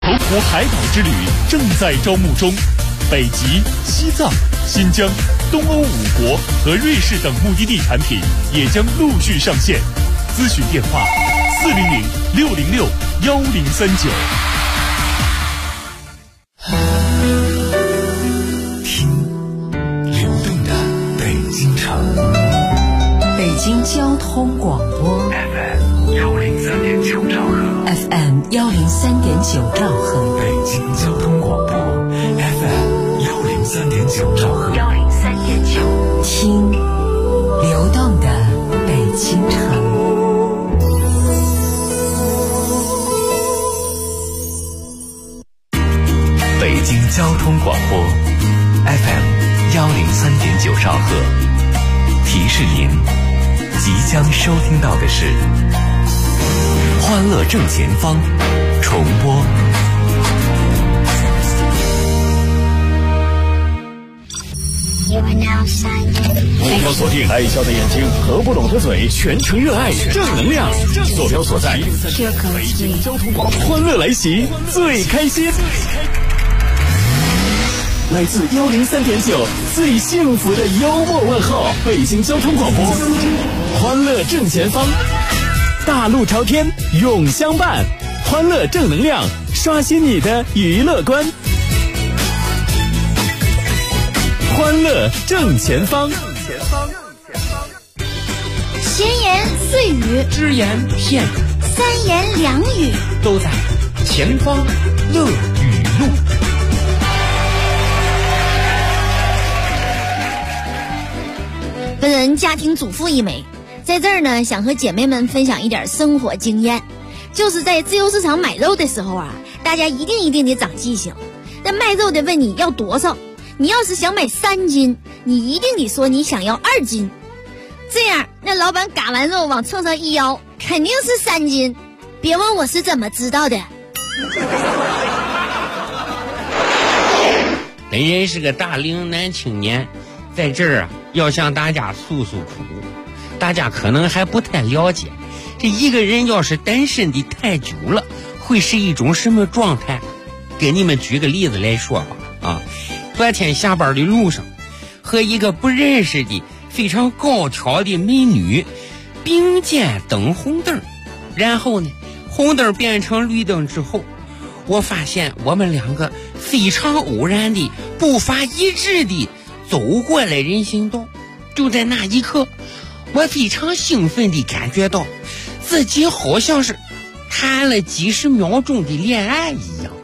澎湖海岛之旅正在招募中，北极、西藏、新疆、东欧5国和瑞士等目的地产品也将陆续上线。咨询电话400-606-1039。 听流动的北京城， 北京交通广播 FM 103.9兆赫 ，FM 103.9兆赫， 北京交通广播 FM 103.9兆赫 ，103.9，听流动的北京城。 北京交通广播 FM 103.9兆赫，提示您即将收听到的是欢乐正前方重播。 目标锁定爱笑的眼睛，合不拢的嘴，全程热爱正能量。坐标所在北京交通广播，欢乐来袭，最开心。来自103.9最幸福的幽默问候，北京交通广播，欢乐正前方，大路朝天永相伴，欢乐正能量，刷新你的娱乐观。欢乐正前方， 闲言碎语， 只言片语， 三言两语， 都在前方乐语录。 本人家庭主妇一枚，在这儿呢，想和姐妹们分享一点生活经验。就是在自由市场买肉的时候啊，大家一定得长记性。那卖肉的问你要多少，你要是想买3斤，你一定得说你想要2斤。这样，那老板嘎完肉往秤上一腰，肯定是3斤。别问我是怎么知道的。 本人是个大龄男青年，在这儿啊，要向大家诉苦。大家可能还不太了解，这一个人要是单身的太久了，会是一种什么状态？给你们举个例子来说吧。昨天下班的路上，和一个不认识的非常高挑的美女并肩等红灯，然后呢，红灯变成绿灯之后，我发现我们两个非常偶然的步伐一致的走过了人行道。就在那一刻，我非常兴奋地感觉到自己好像是谈了几十秒钟的恋爱一样。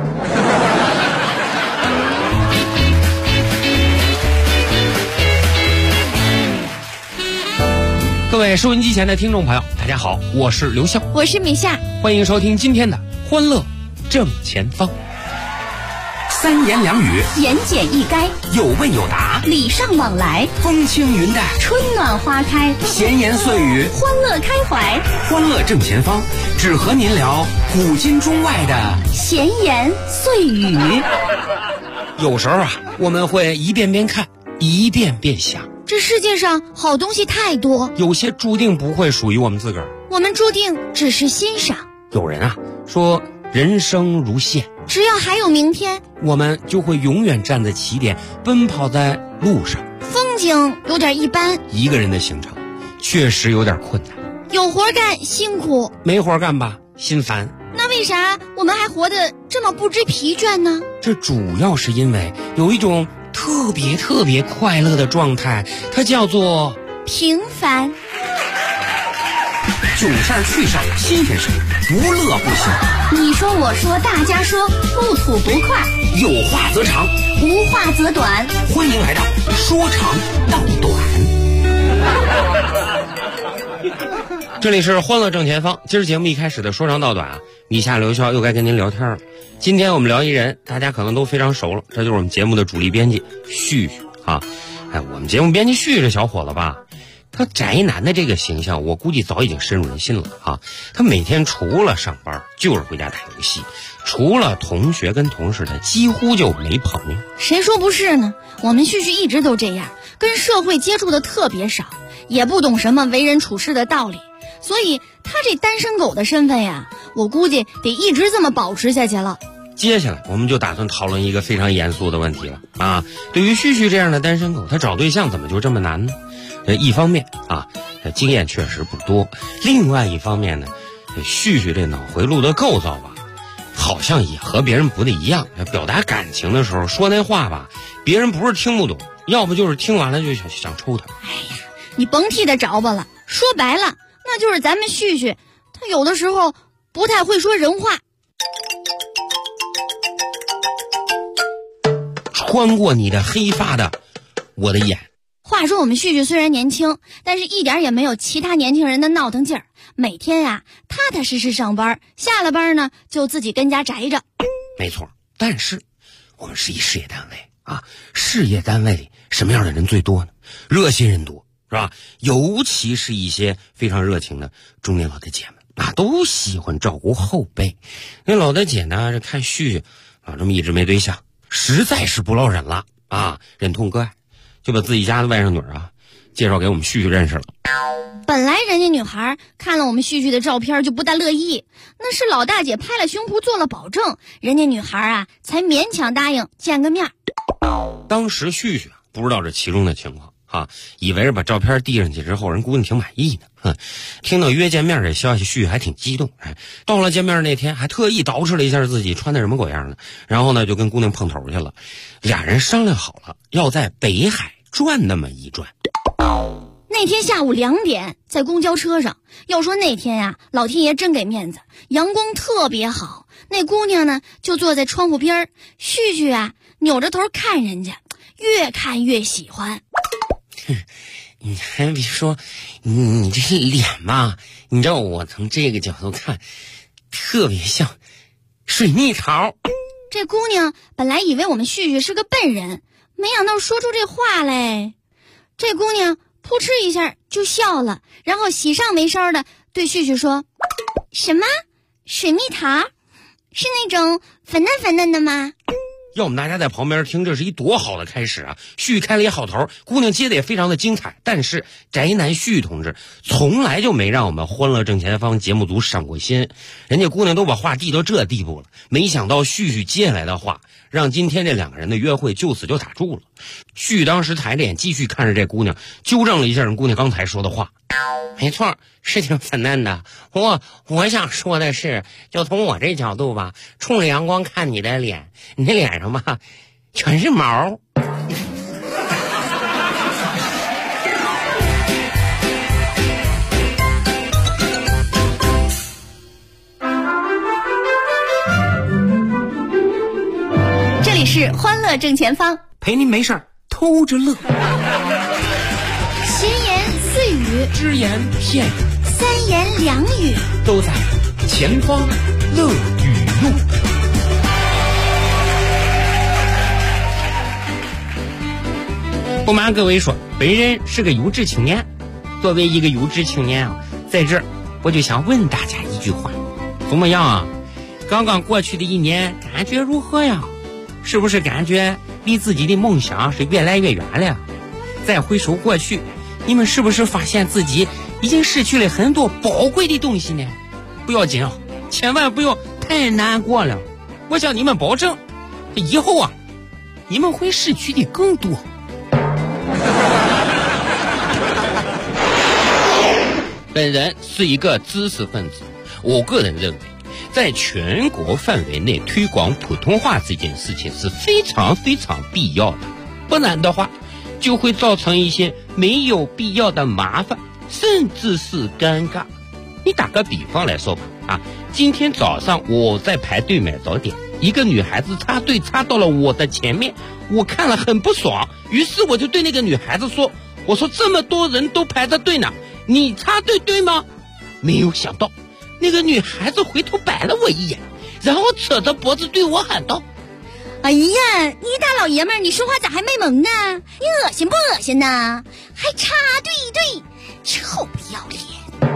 各位收音机前的听众朋友，大家好，我是刘笑， 我是米夏， 欢迎收听今天的欢乐正前方。 三言两语， 言简意赅， 有问有答， 礼尚往来， 风轻云淡， 春暖花开， 闲言碎语， 欢乐开怀。 欢乐正前方，只和您聊古今中外的闲言碎语。 有时候啊，我们会一遍遍看，一遍遍想。 这世界上好东西太多， 有些注定不会属于我们自个儿， 我们注定只是欣赏。 有人啊说人生如线， 只要还有明天， 我们就会永远站在起点，奔跑在路上。 风景有点一般， 一个人的行程确实有点困难， 有活干辛苦， 没活干吧心烦。 那为啥我们还活得这么不知疲倦呢？ 这主要是因为有一种特别快乐的状态，它叫做平凡。 囧事儿趣事儿新鲜事儿，不乐不行。 你说我说大家说，不吐不快， 有话则长， 无话则短。 欢迎来到说长道短。 这里是欢乐正前方，今儿节目一开始的说长道短啊，米夏刘笑又该跟您聊天了。今天我们聊一人，大家可能都非常熟了，这就是我们节目的主力编辑旭旭啊。我们节目编辑旭旭这小伙子吧，他宅男的这个形象，我估计早已经深入人心了啊。他每天除了上班就是回家打游戏，除了同学跟同事，他几乎就没朋友。 谁说不是呢？我们旭旭一直都这样，跟社会接触的特别少，也不懂什么为人处事的道理。所以他这单身狗的身份呀， 我估计得一直这么保持下去了。 接下来我们就打算讨论一个非常严肃的问题了啊！对于旭旭这样的单身狗，他找对象怎么就这么难呢？一方面啊，经验确实不多；另外一方面呢，旭旭这脑回路的构造吧，好像也和别人不太一样。表达感情的时候说那话吧，别人不是听不懂，要不就是听完了就想抽他。 哎呀，你甭替他着吧了，说白了，那就是咱们旭旭，他有的时候不太会说人话。 穿过你的黑发的我的眼。 话说我们旭旭虽然年轻，但是一点也没有其他年轻人的闹腾劲儿。每天啊，踏踏实实上班，下了班呢就自己跟家宅着。 没错，但是我们是一事业单位啊，事业单位里什么样的人最多呢？热心人多，是吧？尤其是一些非常热情的中年老大姐们啊，都喜欢照顾后辈。那老大姐呢，这看旭旭啊这么一直没对象，实在是不落忍了啊，忍痛割爱，就把自己家的外甥女啊介绍给我们旭旭认识了。 本来人家女孩看了我们旭旭的照片就不大乐意，那是老大姐拍了胸脯做了保证，人家女孩啊才勉强答应见个面。 当时旭旭不知道这其中的情况啊，以为是把照片递上去之后人姑娘挺满意的。听到约见面这消息，旭旭还挺激动。到了见面那天还特意捯饬了一下自己穿的什么鬼样的，然后呢就跟姑娘碰头去了。俩人商量好了要在北海转那么一转。 那天下午2点，在公交车上，要说那天呀，老天爷真给面子，阳光特别好。那姑娘呢，就坐在窗户边，旭旭啊，扭着头看人家，越看越喜欢。 你还别说，你这脸嘛，你知道我从这个角度看，特别像水蜜桃。 这姑娘本来以为我们旭旭是个笨人，没想到说出这话来。这姑娘扑哧一下就笑了，然后喜上眉梢的对旭旭说：“什么？水蜜桃？是那种粉嫩粉嫩的吗？” 要我们大家在旁边听，这是一多好的开始啊！旭开了一好头，姑娘接的也非常的精彩。但是宅男旭同志从来就没让我们欢乐正前方节目组赏过心，人家姑娘都把话递到这地步了，没想到旭接下来的话让今天这两个人的约会就此就打住了。旭当时抬着眼继续看着这姑娘，纠正了一下人姑娘刚才说的话。没错，是挺粉嫩的。我想说的是，就从我这角度吧，冲着阳光看你的脸，你的脸上吧全是毛。 这里是欢乐正前方， 陪您没事偷着乐。 闲言碎语， 只言片语， 三言两语， 都在前方乐语录。不瞒各位说，本人是个有志青年。作为一个有志青年啊，在这儿我就想问大家一句话：怎么样啊？刚刚过去的一年感觉如何呀？是不是感觉离自己的梦想是越来越远了？再回首过去，你们是不是发现自己已经失去了很多宝贵的东西呢？不要紧啊，千万不要太难过了。我向你们保证，以后啊，你们会失去的更多。本人是一个知识分子，我个人认为，在全国范围内推广普通话这件事情是非常非常必要的，不然的话就会造成一些没有必要的麻烦，甚至是尴尬。你打个比方来说吧，今天早上我在排队买早点，一个女孩子插队插到了我的前面，我看了很不爽，于是我就对那个女孩子说，我说这么多人都排着队呢，你插队对吗？没有想到那个女孩子回头白了我一眼，然后扯着脖子对我喊道， 哎呀，你大老爷们儿，你说话咋还卖萌呢？你恶心不恶心呢？还插队一队，臭不要脸！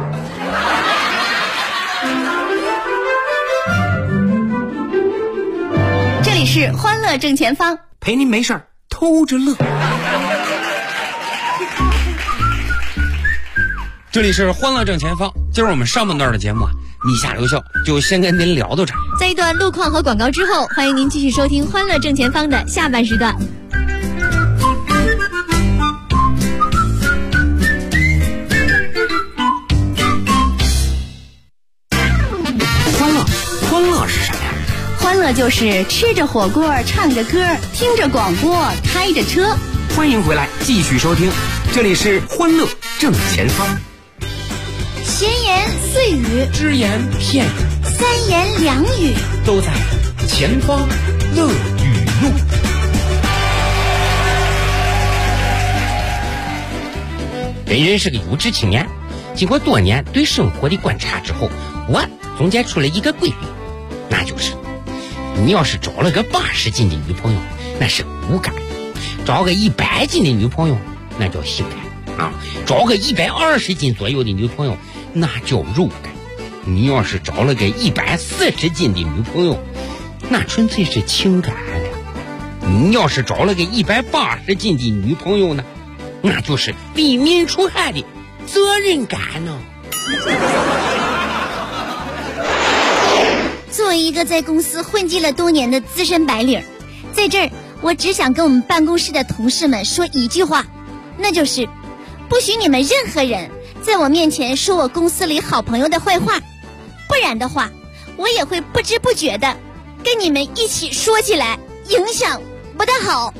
这里是欢乐正前方， 陪您没事偷着乐。 这里是欢乐正前方。今儿我们上半段的节目啊，米下留笑就先跟您聊到这儿。 在一段路况和广告之后，欢迎您继续收听欢乐正前方的下半时段。 欢乐是啥呀？ 欢乐就是吃着火锅，唱着歌，听着广播，开着车。 欢迎回来，继续收听，这里是欢乐正前方。 闲言碎语， 只言片语， 三言两语， 都在前方乐语录。本人是个有志青年，经过多年对生活的观察之后，我总结出了一个规律，那就是你要是找了个80斤的女朋友，那是骨感；找个100斤的女朋友，那叫性感啊；找个120斤左右的女朋友，那叫肉感。你要是找了个140斤的女朋友，那纯粹是情感了。你要是找了个180斤的女朋友呢，那就是为民除害的责任感呢。 作为一个在公司混迹了多年的资深白领，在这儿我只想跟我们办公室的同事们说一句话，那就是不许你们任何人在我面前说我公司里好朋友的坏话，不然的话我也会不知不觉的跟你们一起说起来，影响不大好。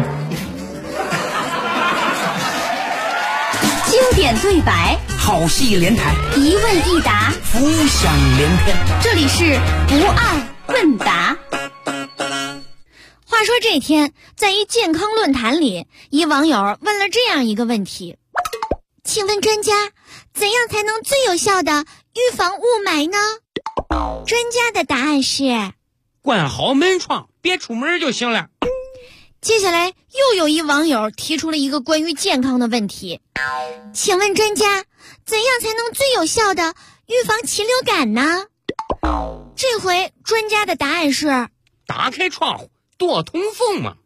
经典对白， 好戏连台， 一问一答， 浮想联翩。 这里是不二问答。话说这天，在一健康论坛里，一网友问了这样一个问题：请问专家，怎样才能最有效的预防雾霾呢？专家的答案是关好门窗，别出门就行了。 接下来又有一网友提出了一个关于健康的问题，请问专家，怎样才能最有效的预防禽流感呢？这回专家的答案是打开窗户多通风嘛。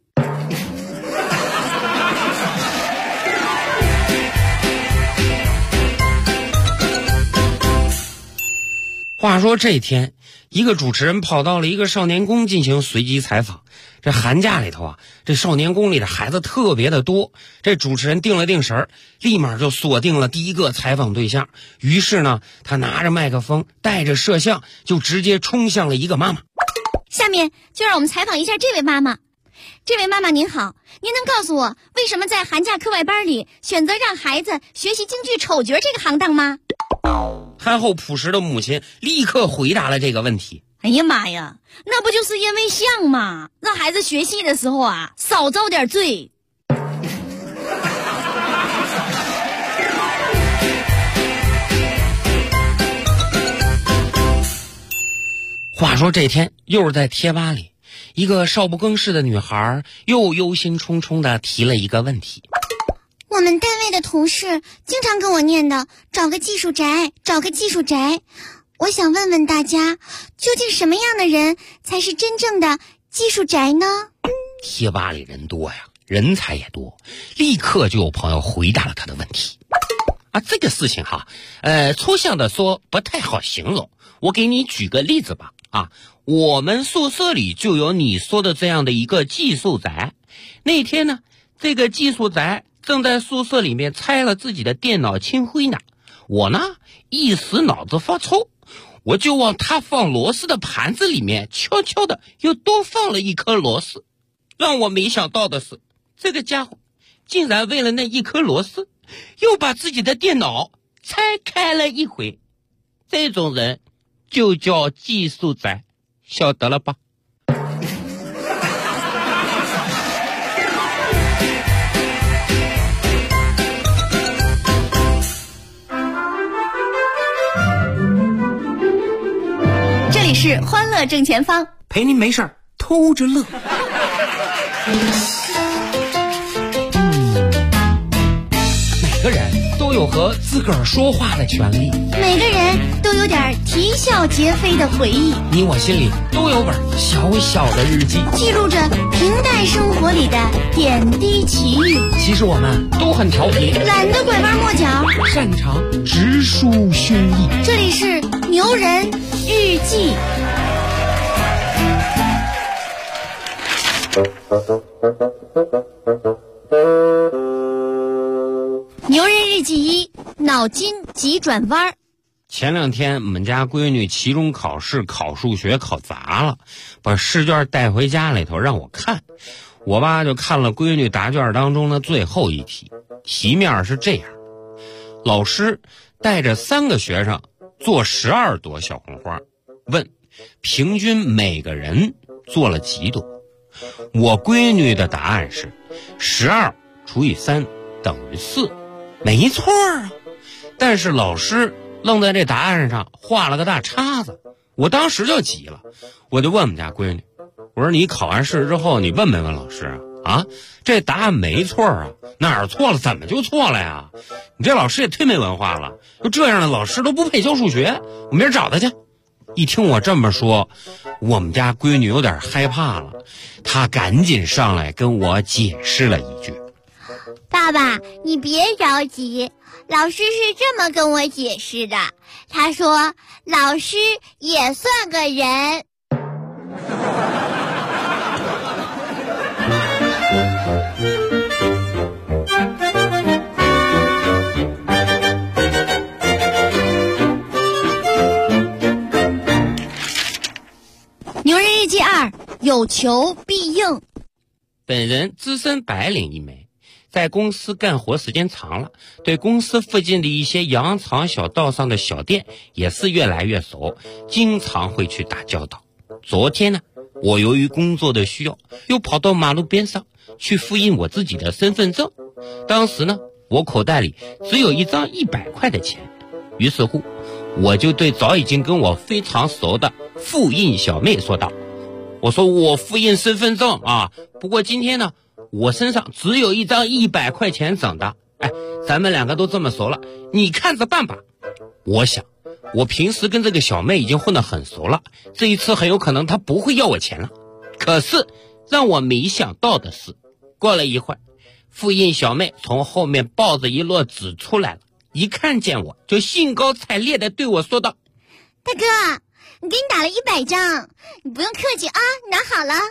话说这天，一个主持人跑到了一个少年宫进行随机采访。这寒假里头啊，这少年宫里的孩子特别的多。这主持人定了定神儿，立马就锁定了第一个采访对象。于是呢，他拿着麦克风，带着摄像，就直接冲向了一个妈妈。 下面就让我们采访一下这位妈妈。这位妈妈您好，您能告诉我为什么在寒假课外班里选择让孩子学习京剧丑角这个行当吗？ 憨厚朴实的母亲立刻回答了这个问题。 哎呀妈呀，那不就是因为像吗？让孩子学戏的时候啊，少遭点罪。 话说这天，又是在贴吧里，一个少不更事的女孩又忧心忡忡地提了一个问题。 我们单位的同事经常跟我念叨，找个技术宅，找个技术宅。我想问问大家，究竟什么样的人才是真正的技术宅呢？ 贴吧里人多呀，人才也多，立刻就有朋友回答了他的问题。啊，这个事情哈，抽象的说不太好形容，我给你举个例子吧。啊，我们宿舍里就有你说的这样的一个技术宅。那天呢，这个技术宅正在宿舍里面拆了自己的电脑清灰呢。我呢一时脑子发抽，我就往他放螺丝的盘子里面悄悄的又多放了一颗螺丝。让我没想到的是，这个家伙竟然为了那一颗螺丝又把自己的电脑拆开了一回。这种人就叫技术宅，晓得了吧？ 这里是欢乐正前方， 陪您没事儿偷着乐。 每个人都有有和自个儿说话的权利。 每个人都有点啼笑皆非的回忆， 你我心里都有本小小的日记， 记录着平淡生活里的点滴奇遇。 其实我们都很调皮， 懒得拐弯抹角， 擅长直抒胸臆。 这里是牛人日记。牛人日记一，脑筋急转弯。 前2天我们家闺女期中考试考数学考砸了，把试卷带回家里头让我看。我爸就看了闺女答卷当中的最后一题，题面是这样：老师带着3个学生做12朵小红花，问平均每个人做了几朵。我闺女的答案是12除以3等于4，没错啊。但是老师愣在这答案上画了个大叉子，我当时就急了，我就问我们家闺女，我说你考完试之后你问没问老师啊？这答案没错啊，哪儿错了？怎么就错了呀？你这老师也忒没文化了，就这样的老师都不配教数学，我明儿找他去。一听我这么说，我们家闺女有点害怕了，她赶紧上来跟我解释了一句： 爸爸，你别着急，老师是这么跟我解释的，他说老师也算个人。 牛人日记2，有求必应。 本人资深白领一枚，在公司干活时间长了，对公司附近的一些羊肠小道上的小店也是越来越熟，经常会去打交道。昨天呢，我由于工作的需要，又跑到马路边上去复印我自己的身份证。当时呢，我口袋里只有一张100块的钱，于是乎我就对早已经跟我非常熟的复印小妹说道，我说我复印身份证啊，不过今天呢我身上只有一张100块钱整的，咱们2个都这么熟了，你看着办吧。我想我平时跟这个小妹已经混得很熟了，这一次很有可能她不会要我钱了。可是让我没想到的是，过了一会儿，复印小妹从后面抱着一摞纸出来了，一看见我就兴高采烈地对我说道， 大哥，你给你打了100张，你不用客气啊，拿好了。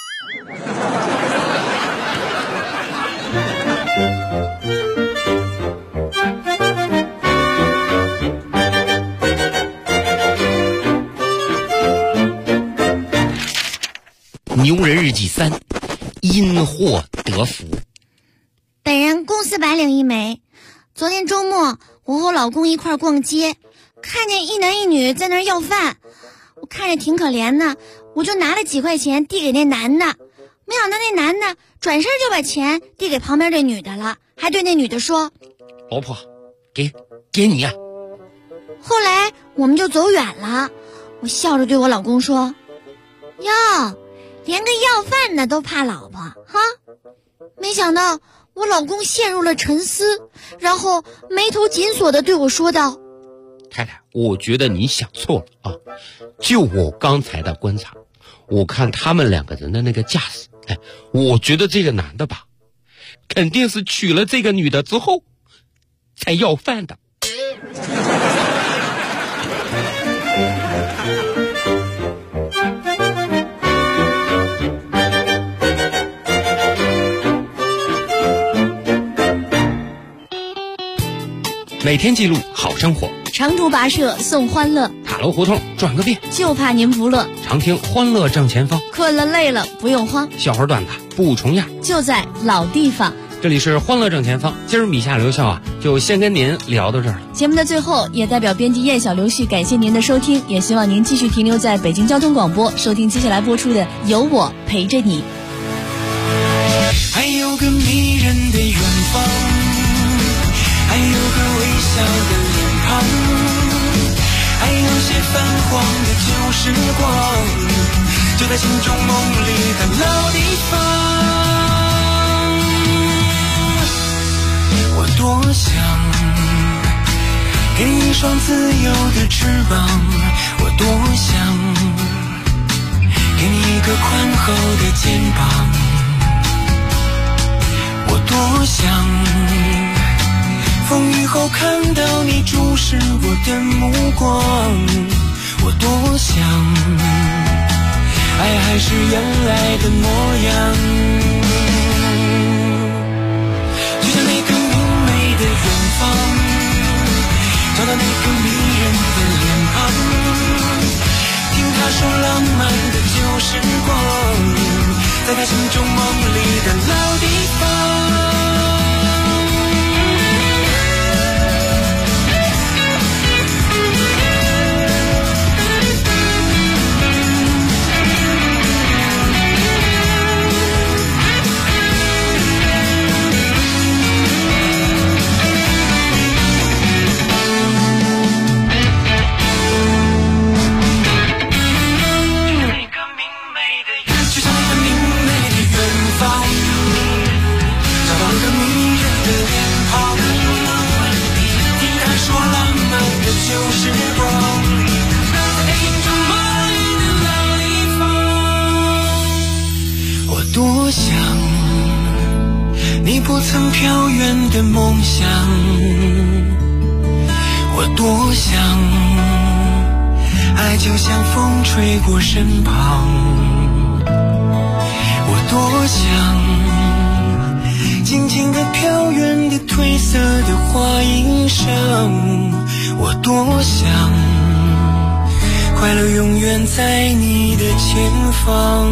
牛人日记3，因祸得福。 本人公司白领一枚，昨天周末我和我老公一块逛街，看见一男一女在那儿要饭，我看着挺可怜的，我就拿了几块钱递给那男的，没想到那男的转身就把钱递给旁边这女的了，还对那女的说， 老婆，给你呀。 后来我们就走远了，我笑着对我老公说，哟，连个要饭的都怕老婆哈。没想到我老公陷入了沉思，然后眉头紧锁地对我说道， 太太，我觉得你想错了啊！就我刚才的观察，我看他们2个人的那个架势，我觉得这个男的吧，肯定是娶了这个女的之后才要饭的。每天记录好生活， 长途跋涉送欢乐， 塔楼胡同转个遍， 就怕您不乐。 常听欢乐正前方， 困了累了不用慌， 笑话段子不重样， 就在老地方。 这里是欢乐正前方，今儿米夏刘笑就先跟您聊到这儿了。 节目的最后，也代表编辑燕小刘旭感谢您的收听，也希望您继续停留在北京交通广播，收听接下来播出的《有我陪着你》。 还有个迷人的远方，还有个微笑的脸庞，还有些泛黄的旧时光，就在心中梦里的老地方。我多想给你一双自由的翅膀，我多想给你一个宽厚的肩膀，我多想风雨后看到你注视我的目光，我多想爱还是原来的模样，就像那个明媚的远方，找到那个迷人的脸庞，听他说浪漫的旧时光，在他心中梦里的老地方。多想你不曾飘远的梦想，我多想爱就像风吹过身旁，我多想静静地飘远的褪色的花衣裳，我多想快乐永远在你的前方。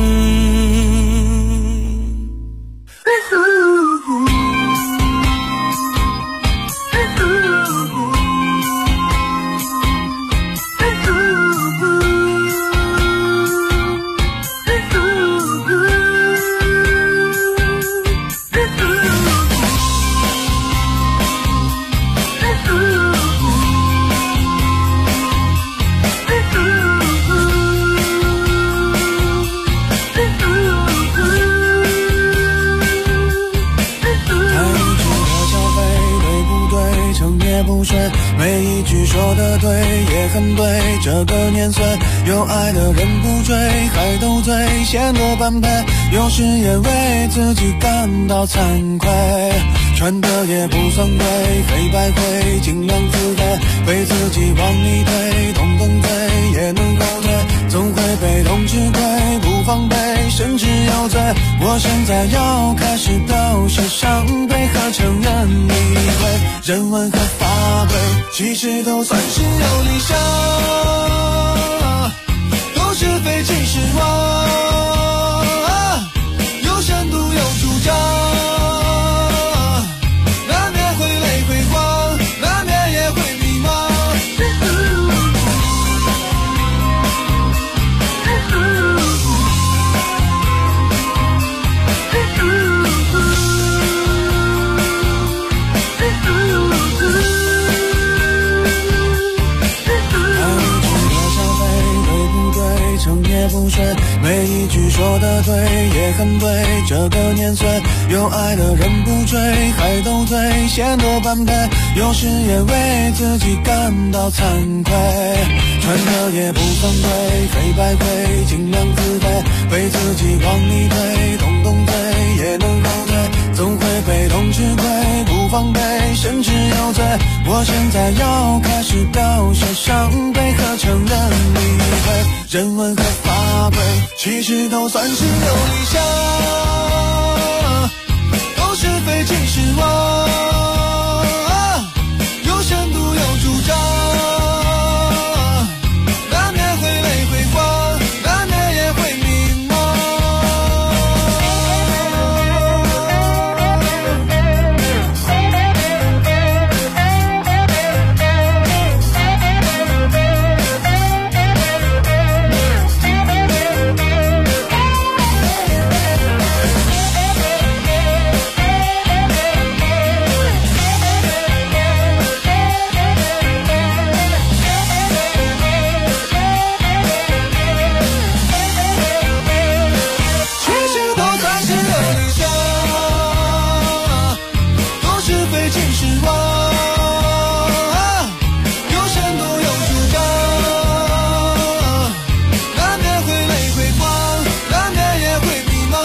每一句说的对也很对，这个年岁有爱的人不追，还斗嘴显得般配，有时也为自己感到惭愧，穿的也不算贵，黑白灰尽量自卑，被自己往里推，动动嘴也能后退，总会被动吃亏，不防备甚至有罪，我现在要开始都是伤悲和承认理会，人文和法规其实都算是有理想，都是非其实话，有深度有主张，难免会累会慌，难免也会迷茫，也不睡，每一句说的对也很对，这个年岁有爱的人不追，还斗嘴显得般配，有时也为自己感到惭愧，穿的也不算贵，黑白灰尽量自卑，被自己往里推，动动嘴也能后退，总会被动吃亏，不防备甚至有罪，我现在要开始表示伤悲和承认理会，人文和法规其实都算是有理想，都是非其实话，有深度有主张，难免会累会慌，难免也会迷茫。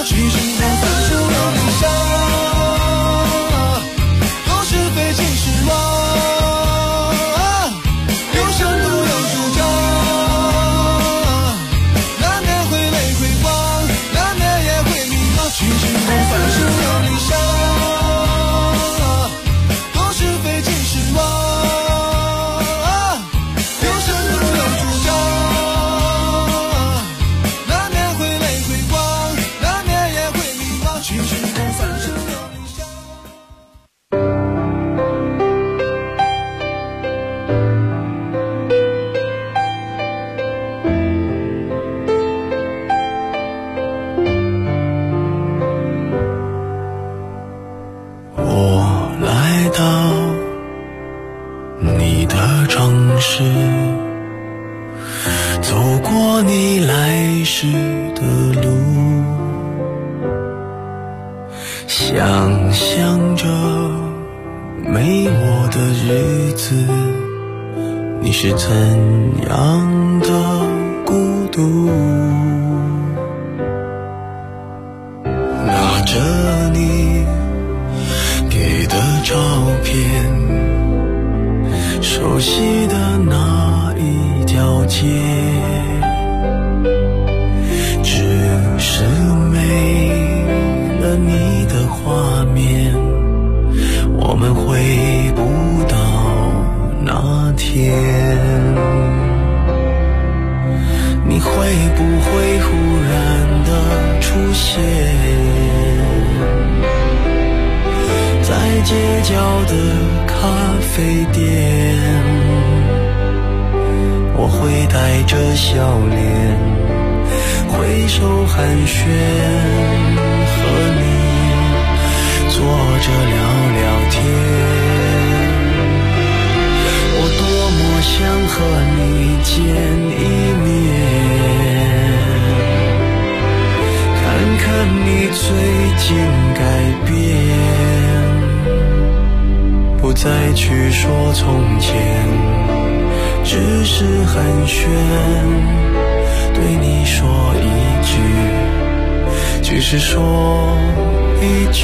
其实都算是有理想，有是非尽是乱，有深度有主张，难免会泪会光，难免也会迷茫。其实都算是有理想，有是非尽是乱，有深度有主张，难免会泪会光，难免也会迷茫。其实都算是有理想。我来到你的城市，走过你来时的路，想象着没我的日子，你是怎样的孤独。拿着你给的照片，熟悉的那一条街，只是没了你的画面，我们回不到那天。你会不会忽然的出现在街角的咖啡店？我会带着笑脸挥手寒暄，和你坐着聊聊天。我多么想和你见一面，看看你最近改变，不再去说从前，只是寒暄，对你说一句，只是说一句，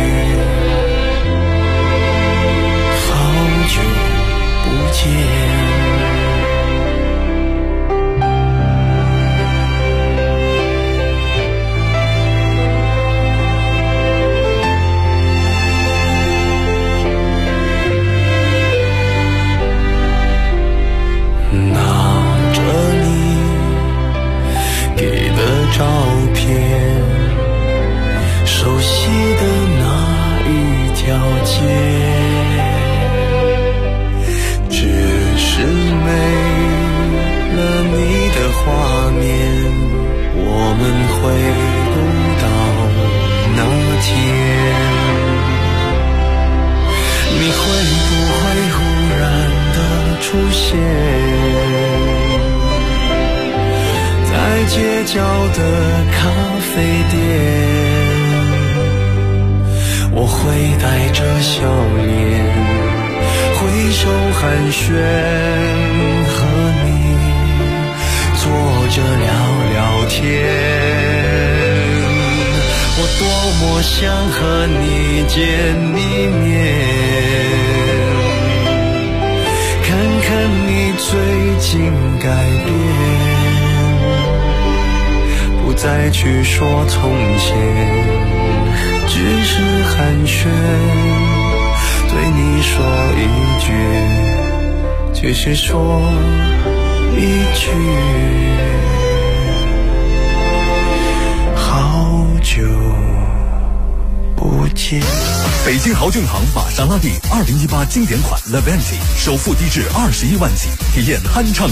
好久不见。照片，熟悉的那一条街，只是没了你的画面，我们回不到那天。你会不会忽然的出现在街角的咖啡店？我会带着笑脸挥手寒暄，和你坐着聊聊天。我多么想和你见一面，看看你最近改变，不再去说从前，只是寒暄，对你说一句，只是说一句，好久不见。 北京豪俊行玛莎拉蒂2018经典款 Levante 首付低至21万起，体验酣畅